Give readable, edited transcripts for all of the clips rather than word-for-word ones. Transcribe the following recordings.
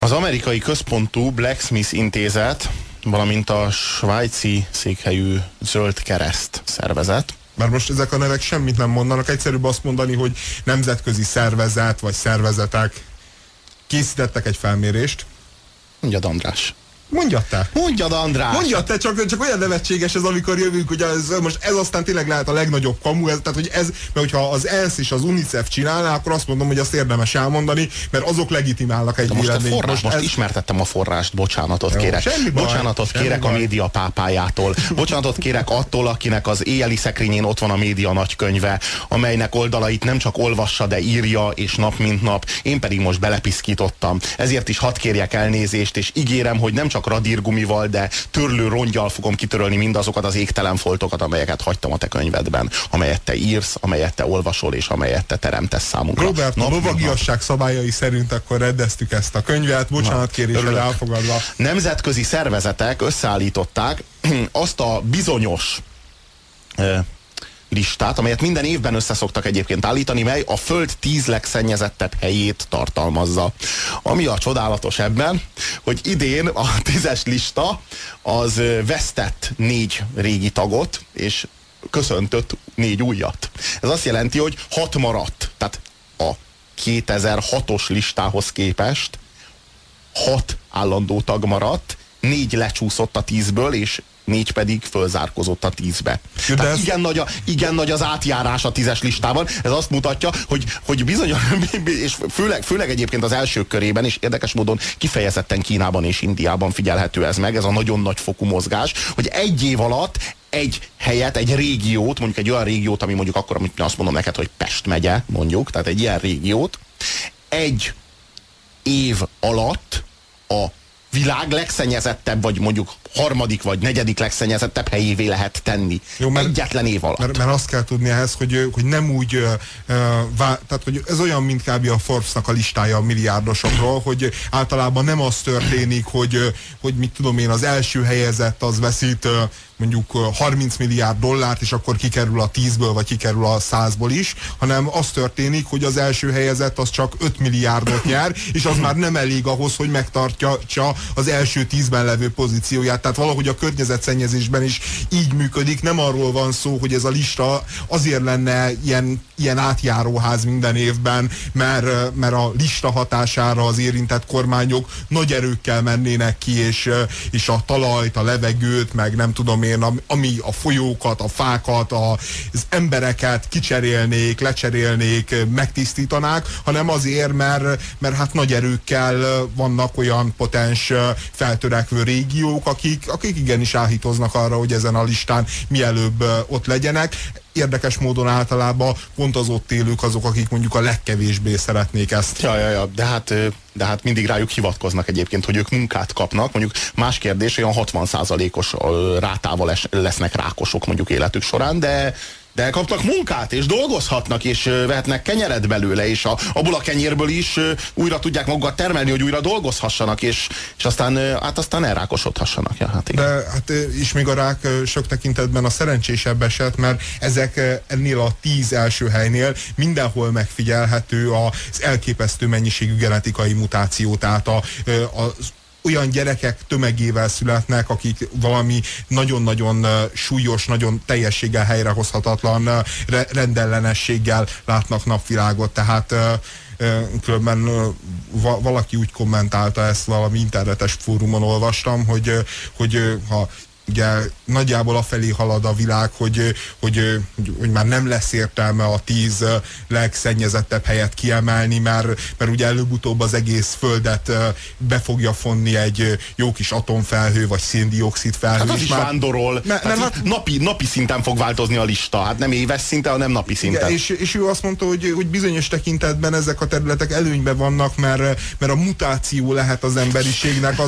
Az amerikai központú Blacksmith Intézet, valamint a svájci székhelyű Zöld Kereszt szervezet. Mert most ezek a nevek semmit nem mondanak, egyszerűbb azt mondani, hogy nemzetközi szervezet vagy szervezetek készítettek egy felmérést. Mondjad, András. Mondjad te. Mondjad, András. Mondjad te, csak olyan nevetséges ez, amikor jövünk, hogy most ez aztán tényleg lehet a legnagyobb kamu, tehát hogy ez, mert hogyha az ENSZ és az UNICEF csinálná, akkor azt mondom, hogy azt érdemes elmondani, mert azok legitimálnak egy véleményt. Most ismertettem a forrást, bocsánatot kérek. Bocsánatot kérek a média pápájától. Bocsánatot kérek attól, akinek az éjjeli szekrényén ott van a média nagykönyve, amelynek oldalait nem csak olvassa, de írja, és nap mint nap. Én pedig most belepiszkítottam. Ezért is hadd kérjek elnézést, és ígérem, hogy nem csak radírgumival, de törlő rongyal fogom kitörölni mindazokat az égtelen foltokat, amelyeket hagytam a te könyvedben, amelyet te írsz, amelyet te olvasol, és amelyet te teremtesz számunkra. Robert, a lovagiasság szabályai szerint akkor rendeztük ezt a könyvet, bocsánatkérésre elfogadva. Nemzetközi szervezetek összeállították azt a bizonyos listát, amelyet minden évben összeszoktak egyébként állítani, mely a Föld 10 legszennyezettebb helyét tartalmazza. Ami a csodálatos ebben, hogy idén a 10-es lista az vesztett 4 régi tagot, és köszöntött 4 újat. Ez azt jelenti, hogy 6 maradt. Tehát a 2006-os listához képest 6 állandó tag maradt, 4 lecsúszott a 10-ből, és 4 pedig fölzárkozott a 10-be. Tehát igen nagy az átjárás a 10-es listában. Ez azt mutatja, hogy bizony, és főleg egyébként az első körében, és érdekes módon kifejezetten Kínában és Indiában figyelhető ez meg, ez a nagyon nagy fokú mozgás, hogy egy év alatt egy helyet, egy régiót, mondjuk egy olyan régiót, ami mondjuk akkor, amit azt mondom neked, hogy Pest megye, mondjuk, tehát egy ilyen régiót, egy év alatt a világ legszennyezettebb, vagy mondjuk harmadik vagy negyedik legszennyezettebb helyévé lehet tenni. Jó, egyetlen év alatt. Mert azt kell tudni ehhez, hogy nem úgy, tehát hogy ez olyan, mint kb. A Forbes-nak a listája a milliárdosokról, hogy általában nem az történik, hogy mit tudom én, az első helyezett az veszít mondjuk 30 milliárd dollárt, és akkor kikerül a 10-ből, vagy kikerül a 100-ból is, hanem az történik, hogy az első helyezett az csak 5 milliárdot nyer, és az már nem elég ahhoz, hogy megtartja az első 10-ben levő pozícióját. Tehát valahogy a környezetszennyezésben is így működik. Nem arról van szó, hogy ez a lista azért lenne ilyen átjáróház minden évben, mert a lista hatására az érintett kormányok nagy erőkkel mennének ki, és a talajt, a levegőt, meg nem tudom én, ami a folyókat, a fákat, az embereket kicserélnék, lecserélnék, megtisztítanák, hanem azért, mert hát nagy erőkkel vannak olyan potens feltörekvő régiók, akik igenis áhítoznak arra, hogy ezen a listán mielőbb ott legyenek. Érdekes módon általában pont az ott élők azok, akik mondjuk a legkevésbé szeretnék ezt. Ja, de hát mindig rájuk hivatkoznak egyébként, hogy ők munkát kapnak. Mondjuk más kérdés, olyan 60%-os rátával lesznek rákosok mondjuk életük során, de kapnak munkát, és dolgozhatnak, és vehetnek kenyeret belőle, és abból a kenyérből is újra tudják magukat termelni, hogy újra dolgozhassanak, és aztán elrákosodhassanak. Ja, hát igen. De hát és még a rák sok tekintetben a szerencsésebb eset, mert ezek ennél a 10 első helynél mindenhol megfigyelhető az elképesztő mennyiségű genetikai mutáció, tehát az olyan gyerekek tömegével születnek, akik valami nagyon-nagyon súlyos, nagyon teljességgel helyrehozhatatlan rendellenességgel látnak napvilágot. Tehát különben valaki úgy kommentálta ezt, valami internetes fórumon olvastam, hogy ha ugye nagyjából afelé halad a világ, hogy már nem lesz értelme a 10 legszennyezettebb helyet kiemelni, mert ugye előbb-utóbb az egész Földet be fogja fonni egy jó kis atomfelhő, vagy széndioxid felhő. Hát az is vándorol. Hát napi szinten fog változni a lista. Hát nem éves szinten, hanem napi szinten. És ő azt mondta, hogy bizonyos tekintetben ezek a területek előnyben vannak, mert a mutáció lehet az emberiségnek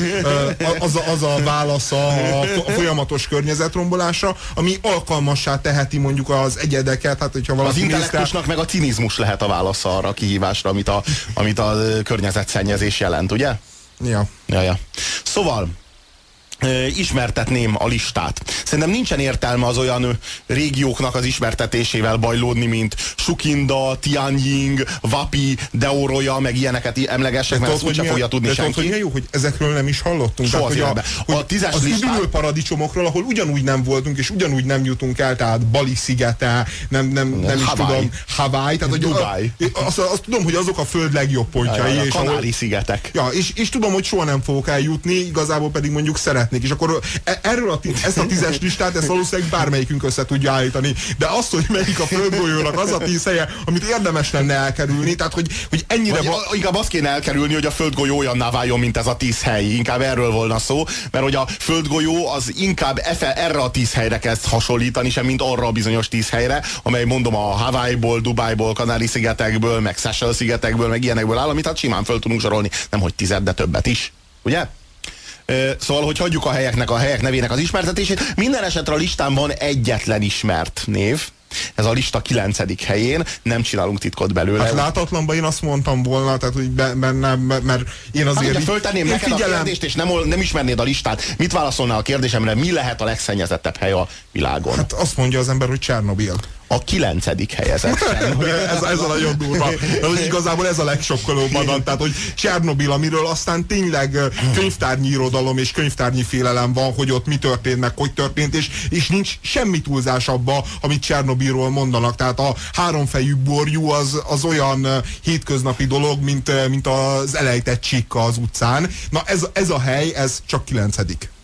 az a válasza a folyamatos környezetrombolásra, ami alkalmassá teheti mondjuk az egyedeket. Hát, hogyha az intellektusnak meg a cinizmus lehet a válasza arra a kihívásra, amit a környezetszennyezés jelent, ugye? Ja. Szóval ismertetném a listát. Szerintem nincsen értelme az olyan régióknak az ismertetésével bajlódni, mint Sukinda, Tianjin, Vapi, Deoroja, meg ilyeneket emlegessek, mert ezt úgyse fogja tudni senki. Hogy jó, hogy ezekről nem is hallottunk. Soha tehát, hogy az üdülő paradicsomokról, ahol ugyanúgy nem voltunk, és ugyanúgy nem jutunk el, tehát Bali szigete, nem is tudom, Hawaii, tehát Dubai. Azt tudom, hogy azok a föld legjobb pontjai. A Kanári-szigetek. Ja, és tudom, hogy soha nem fogok eljutni, igazából pedig mondjuk szeretnék. És akkor ezt a 10-es listát, ezt valószínűleg bármelyikünk össze tudja állítani. De azt, hogy melyik a földgolyónak az a 10 helye, amit érdemes lenne elkerülni, tehát hogy ennyire... Inkább azt kéne elkerülni, hogy a földgolyó olyanná váljon, mint ez a 10 hely. Inkább erről volna szó, mert hogy a földgolyó az inkább erre a 10 helyre kezd hasonlítani, sem mint arra a bizonyos 10 helyre, amely mondom a Hawaii-ból, Dubájból, Kanári-szigetekből, meg Seychelles-szigetekből, meg ilyenekből áll, amit hát simán föl tudunk sorolni, nemhogy 10, de többet is. Ugye? Szóval, hogy hagyjuk a helyek nevének az ismertetését. Minden esetre a listán van egyetlen ismert név. Ez a lista 9. helyén, nem csinálunk titkot belőle. Hát látatlanban én azt mondtam volna, tehát, hogy mert én azért... Hát, föltenném neked a kérdést, és nem ismernéd a listát, mit válaszolnál a kérdésemre, mi lehet a legszennyezettebb hely a világon? Hát azt mondja az ember, hogy Csernobil. A 9. helyezett. ez a nagyon durva. Igazából ez a legsokkolóbb, tehát hogy Csernobil, amiről aztán tényleg könyvtárnyi irodalom és könyvtárnyi félelem van, hogy ott mi történt, meg hogy történt, és nincs semmi túlzás abba, amit Csernobilról mondanak. Tehát a háromfejű borjú az olyan hétköznapi dolog, mint az elejtett csíkka az utcán. Na ez a hely, ez csak 9.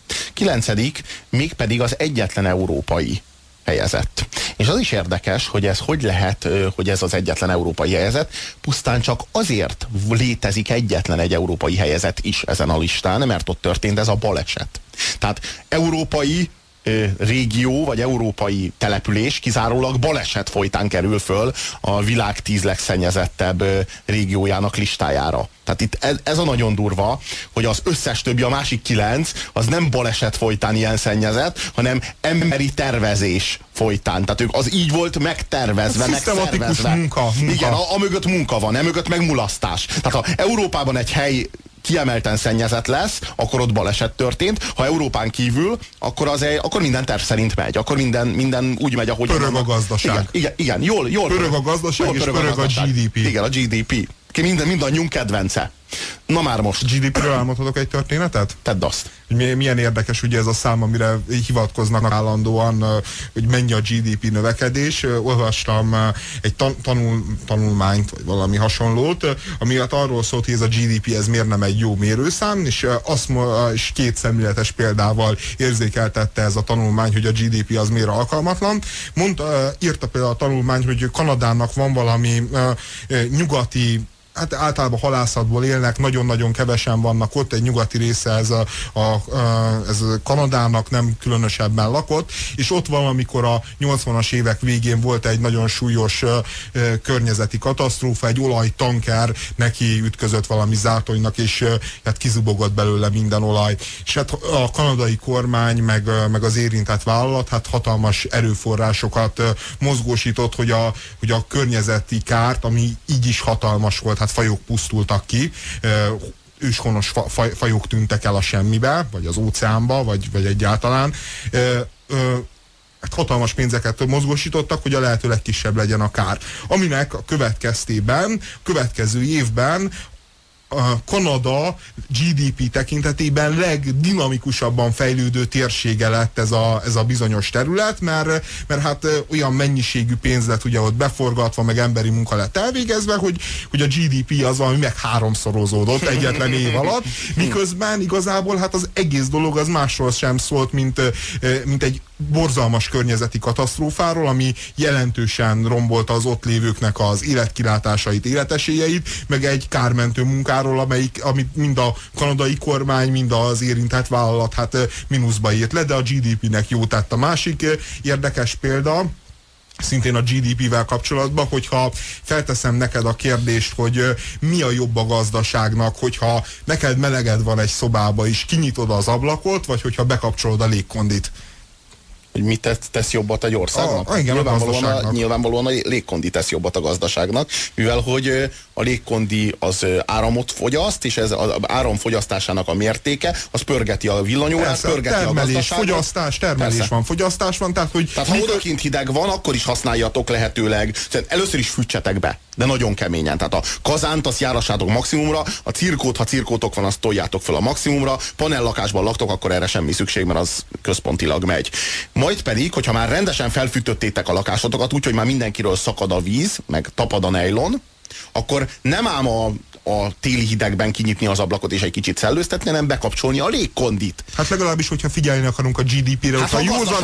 9. mégpedig az egyetlen európai helyezett. És az is érdekes, hogy ez hogy lehet, hogy ez az egyetlen európai helyezett, pusztán csak azért létezik egyetlen egy európai helyezett is ezen a listán, mert ott történt ez a baleset. Tehát európai régió, vagy európai település kizárólag baleset folytán kerül föl a világ 10 legszennyezettebb régiójának listájára. Tehát itt ez a nagyon durva, hogy az összes többi, a másik 9, az nem baleset folytán ilyen szennyezett, hanem emberi tervezés folytán. Tehát ők az így volt megtervezve, megszervezve. Munka. Igen, amögött munka van, emögött meg mulasztás. Tehát ha Európában egy hely kiemelten szennyezett lesz, akkor ott baleset történt. Ha Európán kívül, akkor minden terv szerint megy. Akkor minden úgy megy, ahogy... Pörög a gazdaság. Igen, jól pörög a gazdaság, és pörög a GDP. Igen, a GDP. Mindannyiunk kedvence. Na már most. GDP-ről elmondhatok egy történetet? Tedd azt. Milyen érdekes ugye ez a szám, amire hivatkoznak állandóan, hogy mennyi a GDP növekedés. Olvastam egy tanulmányt, vagy valami hasonlót, ami arról szólt, hogy ez a GDP ez miért nem egy jó mérőszám, és két szemléletes példával érzékeltette ez a tanulmány, hogy a GDP az miért alkalmatlan. Írta például a tanulmány, hogy Kanadának van valami nyugati, hát általában halászatból élnek, nagyon-nagyon kevesen vannak ott, egy nyugati része ez Kanadának nem különösebben lakott, és ott van, amikor a 80-as évek végén volt egy nagyon súlyos környezeti katasztrófa, egy olajtanker neki ütközött valami zátonynak, és hát kizubogott belőle minden olaj. És hát a kanadai kormány, meg az érintett vállalat hát hatalmas erőforrásokat mozgósított, hogy a környezeti kárt, ami így is hatalmas volt, hát fajok pusztultak ki, őshonos fajok tűntek el a semmibe, vagy az óceánba, vagy egyáltalán. Hatalmas pénzeket mozgósítottak, hogy a lehető legkisebb legyen a kár. Aminek a következő évben a Kanada GDP tekintetében legdinamikusabban fejlődő térsége lett ez a bizonyos terület, mert hát olyan mennyiségű pénz lett ugye ott beforgatva, meg emberi munka lett elvégezve, hogy a GDP az valami meg 3-szorozódott egyetlen év alatt, miközben igazából hát az egész dolog az másról sem szólt, mint egy borzalmas környezeti katasztrófáról, ami jelentősen rombolta az ott lévőknek az életkilátásait, életesélyeit, meg egy kármentő munkáról, amit mind a kanadai kormány, mind az érintett vállalat hát mínuszba írt le, de a GDP-nek jó tett. A másik érdekes példa, szintén a GDP-vel kapcsolatban, hogyha felteszem neked a kérdést, hogy mi a jobb a gazdaságnak, hogyha neked meleged van egy szobába és kinyitod az ablakot, vagy hogyha bekapcsolod a légkondit? Hogy mit tesz jobbat egy országnak? Igen, nyilvánvalóan a légkondi tesz jobbat a gazdaságnak, mivel hogy a légkondi az áramot fogyaszt, és ez az áram fogyasztásának a mértéke, az pörgeti a villanyórát, pörgeti a gazdaságot. Termelés van, fogyasztás van, tehát ha odakint hideg van, akkor is használjatok lehetőleg. Először is fűtsetek be, de nagyon keményen. Tehát a kazánt azt járassátok maximumra, a cirkót, ha cirkótok van, azt toljátok fel a maximumra, panellakásban laktok, akkor erre semmi szükség, mert az központilag megy. Majd pedig, hogyha már rendesen felfűtöttétek a lakásotokat, úgyhogy már mindenkiről szakad a víz, meg tapad a nejlon, akkor nem ám a téli hidegben kinyitni az ablakot és egy kicsit szellőztetni, hanem bekapcsolni a légkondit. Hát legalábbis, hogyha figyelni akarunk a GDP-re, hát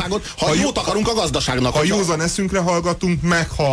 ha jót akarunk a gazdaságnak. Ha józan eszünkre hallgatunk, meg ha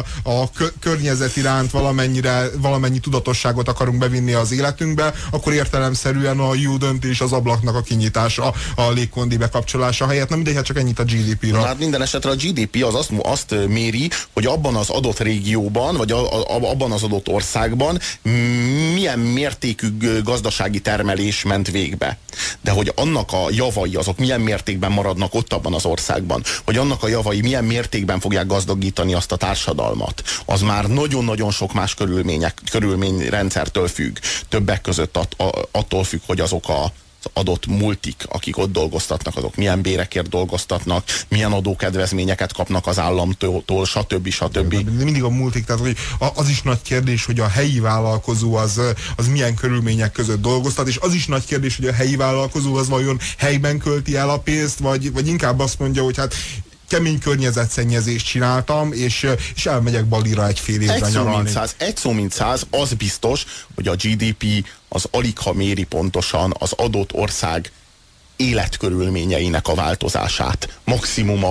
a környezet iránt valamennyi tudatosságot akarunk bevinni az életünkbe, akkor értelemszerűen a jó döntés az ablaknak a kinyitása, a légkondi bekapcsolása helyett. Nem mindegy, hát csak ennyit a GDP-ra. Hát minden esetre a GDP az azt méri, hogy abban az adott régióban, vagy abban az adott országban milyen mértékű gazdasági termelés ment végbe. De hogy annak a javai azok milyen mértékben maradnak ott abban az országban, hogy annak a javai milyen mértékben fogják gazdagítani azt a társadalmat, az már nagyon-nagyon sok más körülményrendszertől függ. Többek között attól függ, hogy azok az adott multik, akik ott dolgoztatnak, azok milyen bérekért dolgoztatnak, milyen adókedvezményeket kapnak az államtól, stb. Mindig a multik, tehát hogy az is nagy kérdés, hogy a helyi vállalkozó az milyen körülmények között dolgoztat, és az is nagy kérdés, hogy a helyi vállalkozó az vajon helyben költi el a pénzt, vagy inkább azt mondja, hogy hát kemény környezetszennyezést csináltam, és elmegyek Balira egy fél évre nyaralni. Egy szó mint száz, az biztos, hogy a GDP az aligha méri pontosan az adott ország életkörülményeinek a változását. Maximum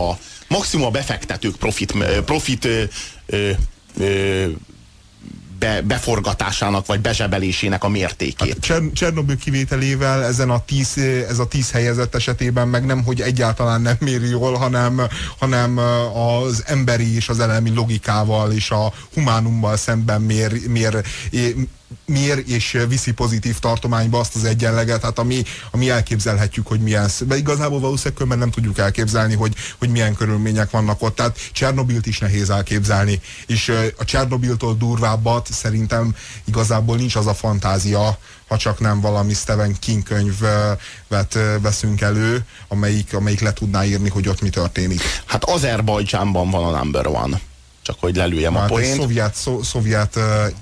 a befektetők profit beforgatásának vagy bezsebelésének a mértékét. Hát Csernobil kivételével ez a 10 helyezett esetében meg nem, hogy egyáltalán nem méri jól, hanem az emberi és az elemi logikával és a humánummal szemben mér és viszi pozitív tartományba azt az egyenleget, hát ami elképzelhetjük, hogy milyen, de igazából valószínűleg különben nem tudjuk elképzelni, hogy milyen körülmények vannak ott, tehát Csernobilt is nehéz elképzelni, és a Csernobiltól durvábbat szerintem igazából nincs az a fantázia, ha csak nem valami Stephen King könyvet veszünk elő, amelyik le tudná írni, hogy ott mi történik. Hát Azerbajdzsánban van a number one. Csak hogy lelőjem a poént. Szovjet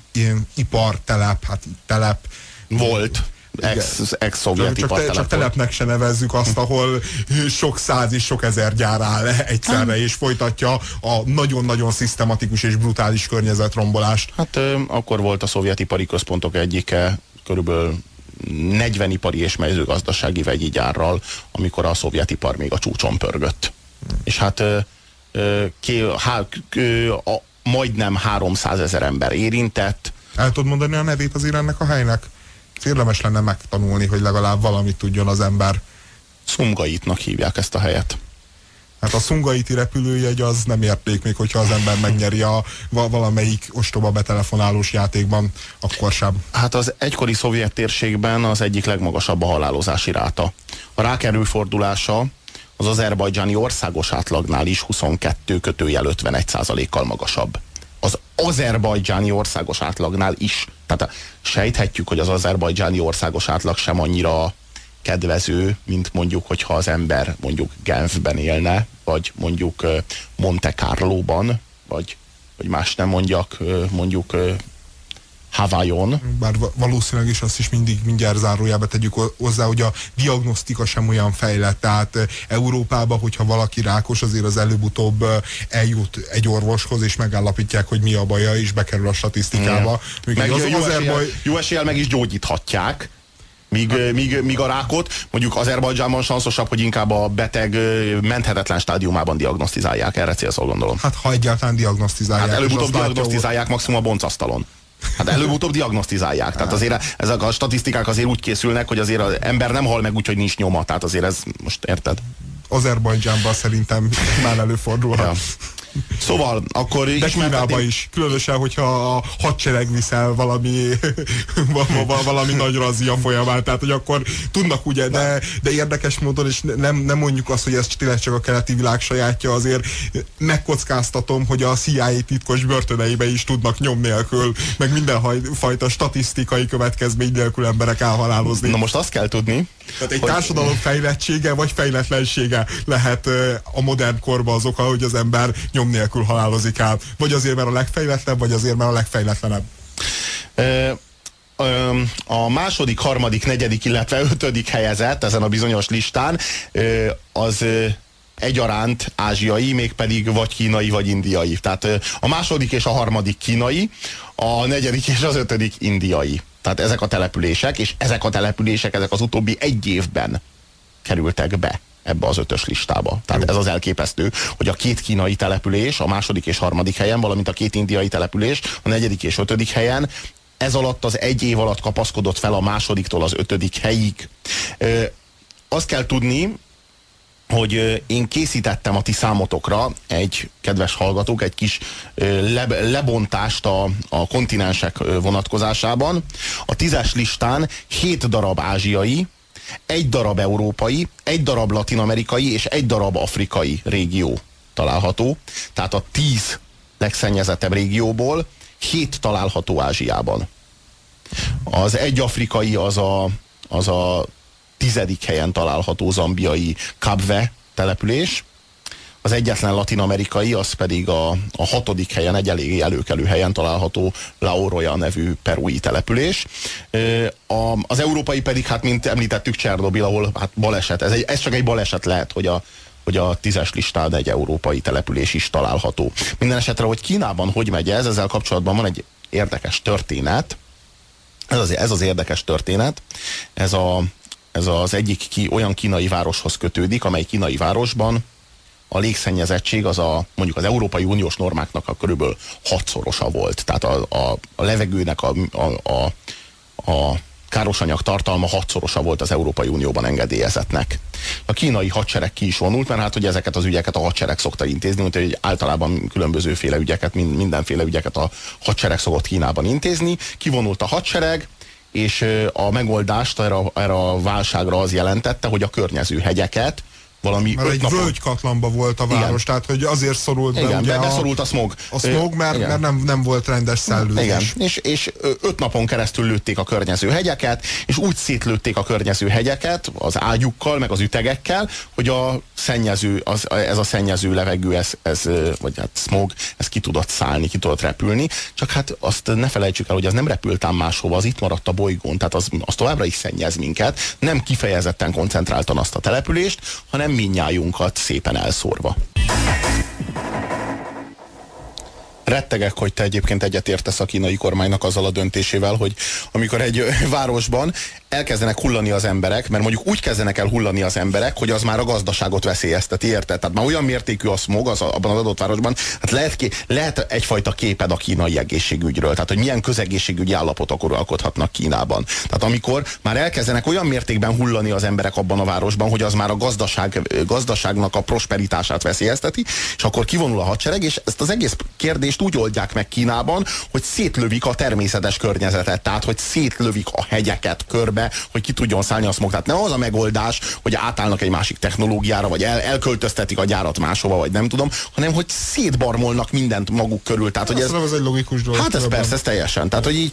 telep. Volt. Ex-szovjet ipartelep. Csak telepnek se nevezzük azt, ahol sok száz és sok ezer gyár áll egyszerre, és folytatja a nagyon-nagyon szisztematikus és brutális környezetrombolást. Hát akkor volt a szovjet ipari központok egyike, körülbelül 40 ipari és mezőgazdasági vegyi gyárral, amikor a szovjet ipar még a csúcson pörgött. És hát majdnem 300 000 ember érintett. El tudod mondani a nevét azért ennek a helynek? Érdemes lenne megtanulni, hogy legalább valamit tudjon az ember. Szumgaitnak hívják ezt a helyet. Hát a szungaiti repülőjegy az nem érték még, hogyha az ember megnyeri a valamelyik ostoba betelefonálós játékban, akkor sem. Hát az egykori szovjet térségben az egyik legmagasabb a halálozási ráta. A rákerülfordulása az azerbajdzsáni országos átlagnál is 22-51%-kal magasabb. Az azerbajdzsáni országos átlagnál is. Tehát sejthetjük, hogy az azerbajdzsáni országos átlag sem annyira kedvező, mint mondjuk, hogyha az ember mondjuk Genfben élne, vagy mondjuk Monte Carlóban, vagy más nem mondjak, mondjuk Hawaiion. Bár valószínűleg is azt is mindjárt zárójába tegyük hozzá, hogy a diagnosztika sem olyan fejlett. Tehát Európában, hogyha valaki rákos, azért az előbb-utóbb eljut egy orvoshoz, és megállapítják, hogy mi a baja, és bekerül a statisztikába. Meg jó eséllyel meg is gyógyíthatják. Míg a rákot mondjuk Azerbajdzsánban sanszosabb, hogy inkább a beteg menthetetlen stádiumában diagnosztizálják. Erre célszól gondolom. Hát ha egyáltalán diagnosztizálják. Hát előbb-utóbb diagnosztizálják maximum a boncasztalon. Hát előbb-utóbb diagnosztizálják. Tehát azért ezek a statisztikák azért úgy készülnek, hogy azért az ember nem hal meg úgy, hogy nincs nyoma. Tehát azért ez most érted? Azerbajdzsánban szerintem már előfordulhat. Szóval akkor de Kínába is, különösen, hogyha a hadsereg viszel valami nagy razzia folyamán, tehát hogy akkor tudnak ugye, de érdekes módon, és nem mondjuk azt, hogy ez tényleg csak a keleti világ sajátja, azért megkockáztatom, hogy a CIA titkos börtöneibe is tudnak nyom nélkül, meg mindenfajta statisztikai következmény nélkül emberek elhalálozni. Na most azt kell tudni, tehát egy társadalom fejlettsége vagy fejletlensége lehet a modern korban az oka, hogy az ember nyom nélkül halálozik el. Vagy azért, mert a legfejletlenebb, vagy azért, mert a legfejletlenebb. A második, harmadik, negyedik, illetve ötödik helyezett ezen a bizonyos listán az egyaránt ázsiai, mégpedig vagy kínai, vagy indiai. Tehát a második és a harmadik kínai, a negyedik és az ötödik indiai. Tehát ezek a települések, és ezek a települések, ezek az utóbbi egy évben kerültek be ebbe az ötös listába. Tehát ez az elképesztő, hogy a két kínai település a második és harmadik helyen, valamint a két indiai település a negyedik és ötödik helyen, ez alatt az egy év alatt kapaszkodott fel a másodiktól az ötödik helyig. Azt kell tudni, hogy én készítettem a ti számotokra kedves hallgatók, egy kis lebontást a kontinensek vonatkozásában. A 10-es listán 7 darab ázsiai, 1 darab európai, 1 darab latin-amerikai és 1 darab afrikai régió található. Tehát a 10 legszennyezettebb régióból 7 található Ázsiában. Az egy afrikai az a 10. helyen található zambiai Kabwe település, az egyetlen latin-amerikai, az pedig a 6. helyen, egy elég előkelő helyen található La Oroya nevű perui település. Az európai pedig, hát mint említettük, Csernobil, ahol hát baleset, ez csak egy baleset lehet, hogy a 10-es listán egy európai település is található. Minden esetre, hogy Kínában hogy megy ezzel kapcsolatban van egy érdekes történet. Ez az érdekes történet, ez az egyik olyan kínai városhoz kötődik, amely kínai városban a légszennyezettség az mondjuk az Európai Uniós normáknak a körülbelül 6-szorosa volt. Tehát a levegőnek a károsanyag tartalma 6-szorosa volt az Európai Unióban engedélyezetnek. A kínai hadsereg ki is vonult, mert hát hogy ezeket az ügyeket a hadsereg szokta intézni, mint hogy általában különbözőféle ügyeket, mindenféle ügyeket a hadsereg szokott Kínában intézni. Kivonult a hadsereg, és a megoldást erre a válságra az jelentette, hogy a környező hegyeket valami mert egy völgykatlanba volt a város, igen. Tehát hogy azért szorult be, igen, ugye beszorult a smog. A smog, mert nem volt rendes szellőzés. Igen, és 5 napon keresztül lőtték a környező hegyeket, és úgy szétlőtték a környező hegyeket az ágyukkal, meg az ütegekkel, hogy ez a szennyező levegő, vagy hát smog, ez ki tudott szállni, ki tudott repülni, csak hát azt ne felejtsük el, hogy az nem repült ám máshova, az itt maradt a bolygón, tehát az továbbra is szennyez minket, nem kifejezetten koncentráltan azt a települést, hanem mindnyájunkat szépen elszórva. Rettegek, hogy te egyébként egyetértesz a kínai kormánynak azzal a döntésével, hogy amikor egy városban elkezdenek hullani az emberek, mert mondjuk úgy kezdenek el hullani az emberek, hogy az már a gazdaságot veszélyezteti, érted? Tehát már olyan mértékű a smog abban az adott városban, hát lehet egyfajta képed a kínai egészségügyről, tehát hogy milyen közegészségügyi állapotok uralkodhatnak Kínában. Tehát amikor már elkezdenek olyan mértékben hullani az emberek abban a városban, hogy az már a gazdaságnak a prosperitását veszélyezteti, és akkor kivonul a hadsereg, és ezt az egész kérdést úgy oldják meg Kínában, hogy szétlövik a természetes környezetet, tehát hogy szétlövik a hegyeket körbe, hogy ki tudjon szállni a smog. Tehát nem az a megoldás, hogy átállnak egy másik technológiára, vagy elköltöztetik a gyárat máshova, vagy nem tudom, hanem hogy szétbarmolnak mindent maguk körül. Tehát, hogy ez egy logikus dolog. Hát ez persze, ez teljesen. Tehát, hogy így,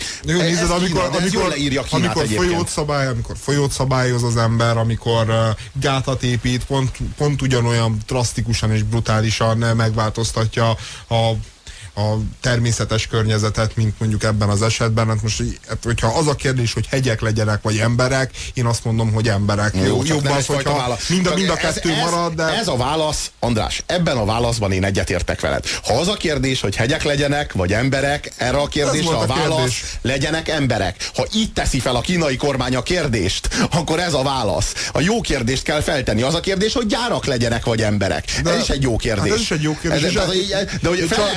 amikor folyót szabályoz az ember, amikor gátat épít, pont ugyanolyan drasztikusan és brutálisan megváltoztatja a természetes környezetet, mint mondjuk ebben az esetben. Hát most, hogyha az a kérdés, hogy hegyek legyenek, vagy emberek, én azt mondom, hogy emberek. Jobb az, hogyha mind a kettő marad, de... Ez a válasz, András, ebben a válaszban én egyetértek veled. Ha az a kérdés, hogy hegyek legyenek, vagy emberek, erre a kérdésre a válasz, legyenek emberek. Ha így teszi fel a kínai kormány a kérdést, akkor ez a válasz. A jó kérdést kell feltenni. Az a kérdés, hogy gyárak legyenek, vagy emberek. Ez is egy jó kérdés. Hát ez is egy jó kérdés. De hogy fel lehet tenni úgy, hogy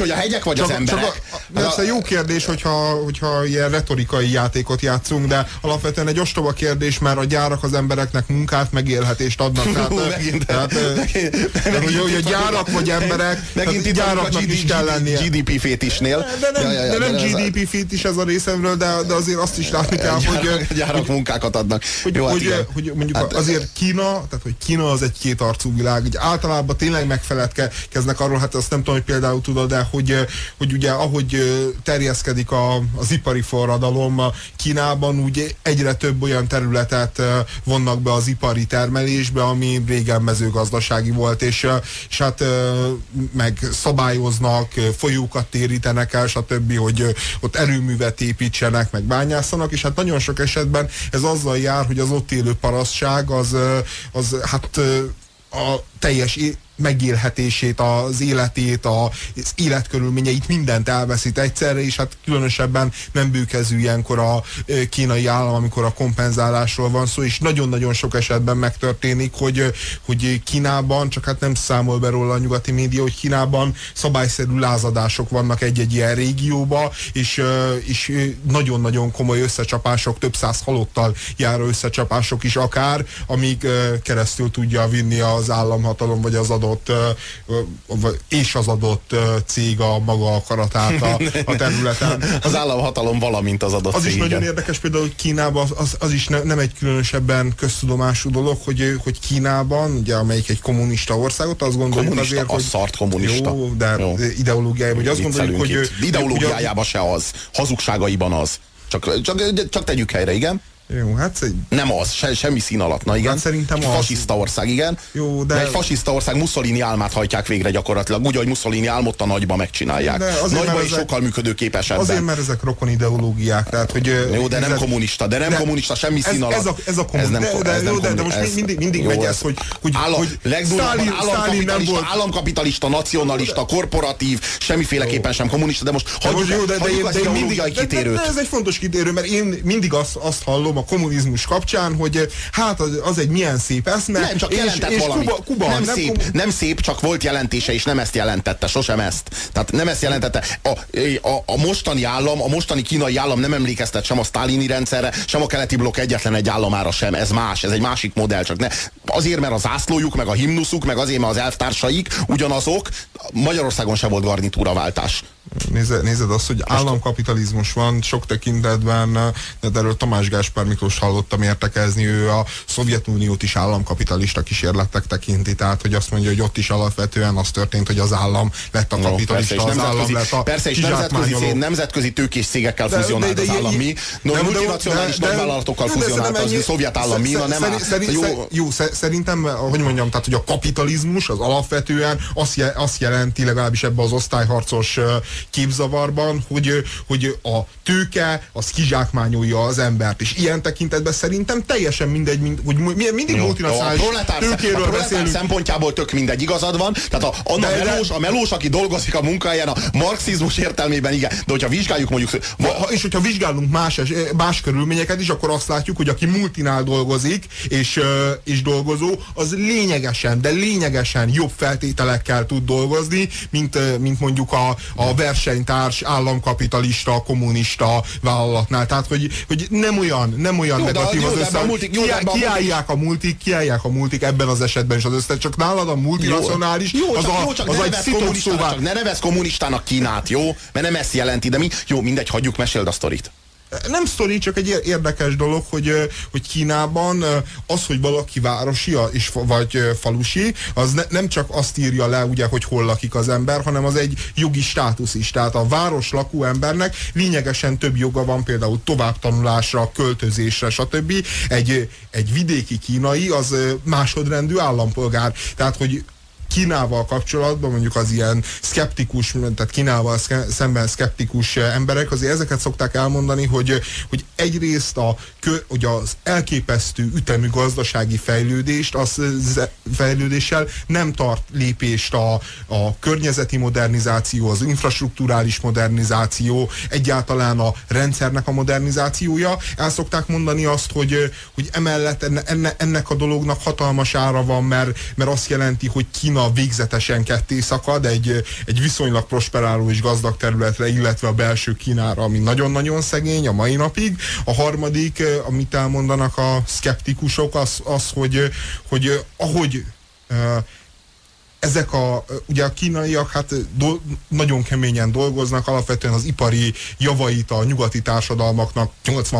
hogy a hegyek vagy az emberek? Persze jó kérdés, hogyha ilyen retorikai játékot játszunk, de alapvetően egy ostoba kérdés, mert a gyárak az embereknek munkát, megélhetést adnak. Tehát hogy a gyárak vagy emberek, gyáraknak is kell lennie. GDP fétisnél. De nem GDP fétis ez a részemről, de azért azt is látni kell, hogy gyárak munkákat adnak. Hogy mondjuk azért Kína az egy kétarcú világ. Ugye általában tényleg megfeledkeznek arról, hát azt nem tudom, hogy például tudod, de hogy ugye ahogy terjeszkedik az ipari forradalom Kínában, úgy egyre több olyan területet vonnak be az ipari termelésbe, ami régen mezőgazdasági volt, és hát meg szabályoznak, folyókat térítenek el, stb., hogy ott erőművet építsenek, meg bányászanak, és hát nagyon sok esetben ez azzal jár, hogy az ott élő parasztság az hát a teljes megélhetését, az életét, az életkörülményeit, mindent elveszít egyszerre, és hát különösebben nem bűkezű ilyenkor a kínai állam, amikor a kompenzálásról van szó, és nagyon-nagyon sok esetben megtörténik, hogy Kínában, csak hát nem számol be róla a nyugati média, hogy Kínában szabályszerű lázadások vannak egy-egy ilyen régióba, és nagyon-nagyon komoly összecsapások, több száz halottal járó összecsapások is akár, amíg keresztül tudja vinni az államhatalom, vagy az adott cég a maga akaratát a területen. Az államhatalom, valamint az adott cég. Az is nagyon igen. érdekes például, hogy Kínában az is nem egy különösebben köztudomású dolog, hogy Kínában, ugye, amelyik egy kommunista országot, azt gondoljuk kommunista, azért, hogy... szart kommunista. Jó, de ideológiájában, hogy azt gondoljuk, hogy... Ideológiájában se az, hazugságaiban az. Csak tegyük helyre, igen. Jó, hát nem az, semmi szín alatt, na igen. Hát szerintem fasiszta ország, igen. Jó, de egy fasiszta ország Mussolini álmát hajtják végre gyakorlatilag, úgy, hogy Mussolini álmodta, nagyba megcsinálják. Nagyba is sokkal működőképesebben. Azért, mert ezek rokon ideológiák, tehát, hogy... Jó, de nem kommunista, semmi szín alatt. Ez a kommunista. De most mindig megy ez, hogy államkapitalista, nacionalista, korporatív, semmiféleképpen sem kommunista, de most hagyjuk mindig egy kitérőt. Ez egy fontos kitérő, mert én mindig azt hallom a kommunizmus kapcsán, hogy hát az egy milyen szép eszme. Nem, csak jelentett valamit. Kuba, nem szép, csak volt jelentése, és nem ezt jelentette, sosem ezt. Tehát nem ezt jelentette. A mostani állam, a mostani kínai állam nem emlékeztet sem a sztálini rendszerre, sem a keleti blokk egyetlen egy államára sem. Ez más, ez egy másik modell. Csak azért, mert a zászlójuk, meg a himnuszuk, meg azért, mert az elvtársaik ugyanazok, Magyarországon se volt garnitúraváltás. Nézed azt, hogy államkapitalizmus van sok tekintetben, de erről Tamás Gáspár Miklós hallottam értekezni, ő a Szovjetuniót is államkapitalista kísérletek tekinti, tehát hogy azt mondja, hogy ott is alapvetően az történt, hogy az állam lett a kapitalista, persze, az állam lett a persze, és nemzetközi tőkés cégekkel fuzionált az állam, mi? Multinacionális nagyvállalatokkal fuzionált az szovjet állam, mi? Jó, szerintem, hogy mondjam, tehát hogy a kapitalizmus az alapvetően azt jelenti, legalábbis ebbe az osztályharcos képzavarban, hogy a tőke az kizsákmányolja az embert, és ilyen tekintetben szerintem teljesen mindegy, hogy mindig multinacionális tőkéről beszélünk. Szempontjából tök mindegy, igazad van, tehát a melós, aki dolgozik a munkáján, a marxizmus értelmében igen, de hogyha vizsgáljuk mondjuk... És hogyha vizsgálunk más körülményeket is, akkor azt látjuk, hogy aki multinál dolgozik, és dolgozó, az lényegesen jobb feltételekkel tud dolgozni, mint mondjuk a versenytárs, államkapitalista, kommunista vállalatnál. Tehát, hogy nem olyan negatív az össze. Kiállják a multik ebben az esetben is az össze. Csak nálad a multinacionális az egy szitok szóval. Ne nevez kommunistának Kínát, jó? Mert nem ezt jelenti, de mindegy, hagyjuk, meséld a sztorit. Nem sztori, csak egy érdekes dolog, hogy Kínában az, hogy valaki városi vagy falusi, az nem csak azt írja le, ugye, hogy hol lakik az ember, hanem az egy jogi státusz is. Tehát a város lakó embernek lényegesen több joga van, például továbbtanulásra, költözésre, stb. Egy vidéki kínai az másodrendű állampolgár. Tehát, hogy Kínával kapcsolatban mondjuk az ilyen szkeptikus, tehát Kínával szemben szkeptikus emberek azért ezeket szokták elmondani, hogy egyrészt hogy az elképesztő ütemű gazdasági fejlődést az fejlődéssel nem tart lépést a környezeti modernizáció, az infrastrukturális modernizáció, egyáltalán a rendszernek a modernizációja. El szokták mondani azt, hogy emellett ennek a dolognak hatalmas ára van, mert azt jelenti, hogy Kína végzetesen ketté szakad egy viszonylag prosperáló és gazdag területre, illetve a belső Kínára, ami nagyon-nagyon szegény a mai napig. A harmadik, amit elmondanak a szkeptikusok, az hogy ahogy ezek ugye a kínaiak hát nagyon keményen dolgoznak, alapvetően az ipari javait a nyugati társadalmaknak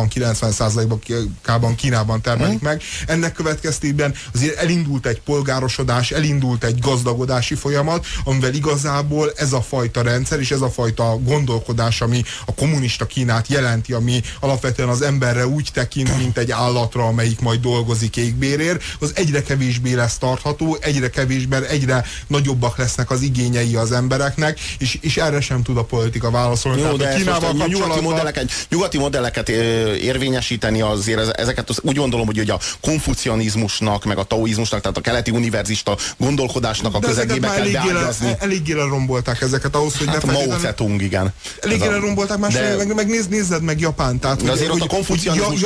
80-90%-ában Kínában termelik meg. Ennek következtében azért elindult egy polgárosodás, elindult egy gazdagodási folyamat, amivel igazából ez a fajta rendszer és ez a fajta gondolkodás, ami a kommunista Kínát jelenti, ami alapvetően az emberre úgy tekint, mint egy állatra, amelyik majd dolgozik égbérért, az egyre kevésbé lesz tartható, egyre kevésbé, egyre nagyobbak lesznek az igényei az embereknek, és erre sem tud a politika válaszolni. Jó, de nyugati modelleket érvényesíteni azért ezeket úgy gondolom, hogy a konfucianizmusnak, meg a taoizmusnak, tehát a keleti univerzista gondolkodásnak a közegébe kell beágyazni. Eléggé lerombolták ezeket ahhoz, hogy hát Mao Zedong, igen. Eléggé lerombolták, nézzed meg Japán. Tehát, de azért ott a konfucianizmus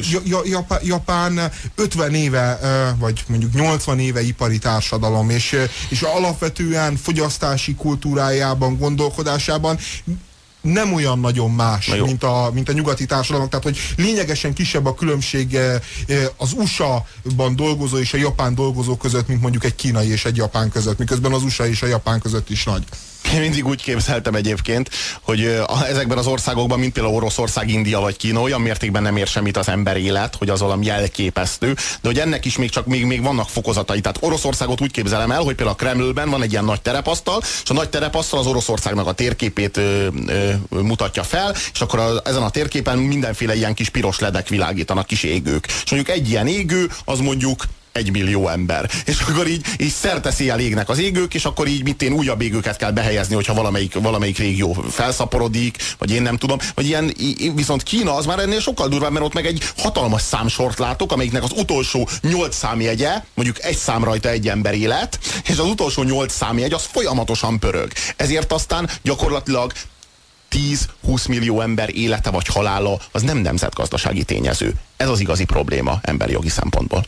Japán 50 éve, vagy mondjuk 80 éve ipari társadalom, és alapvetően fogyasztási kultúrájában, gondolkodásában nem olyan nagyon más, mint a nyugati társadalmak, tehát hogy lényegesen kisebb a különbség az USA-ban dolgozó és a japán dolgozó között, mint mondjuk egy kínai és egy japán között, miközben az USA és a japán között is nagy. Én mindig úgy képzeltem egyébként, hogy ezekben az országokban, mint például Oroszország, India vagy Kína, olyan mértékben nem ér semmit az ember élet, hogy az valami jelképesztő, de hogy ennek is még vannak fokozatai. Tehát Oroszországot úgy képzelem el, hogy például a Kremlben van egy ilyen nagy terepasztal, és a nagy terepasztal az Oroszországnak a térképét mutatja fel, és akkor ezen a térképen mindenféle ilyen kis piros ledek világítanak, kis égők. És mondjuk egy ilyen égő, az mondjuk 1 millió ember. És akkor így szerteszéjjel égnek az égők, és akkor így újabb égőket kell behelyezni, hogyha valamelyik régió felszaporodik, vagy én nem tudom. Vagy ilyen, viszont Kína az már ennél sokkal durvább, mert ott meg egy hatalmas számsort látok, amelyiknek az utolsó 8 számjegye, mondjuk egy szám rajta egy ember élet, és az utolsó 8 számjegy az folyamatosan pörög. Ezért aztán gyakorlatilag 10-20 millió ember élete vagy halála az nem nemzetgazdasági tényező. Ez az igazi probléma emberi jogi szempontból.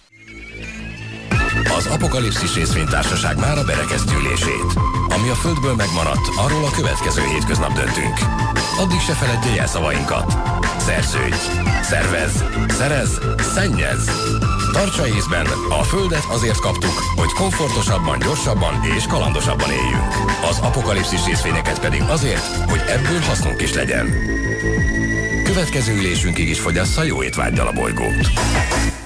Az Apokalipszis részvénytársaság mára berekezti ülését. Ami a Földből megmaradt, arról a következő hétköznap döntünk. Addig se feledje jelszavainkat. Szerződj, szervez, szerez, szennyez. Tartsa észben, a Földet azért kaptuk, hogy komfortosabban, gyorsabban és kalandosabban éljünk. Az Apokalipszis részvényeket pedig azért, hogy ebből hasznunk is legyen. Következő ülésünkig is fogyassza jó étvággyal a bolygót.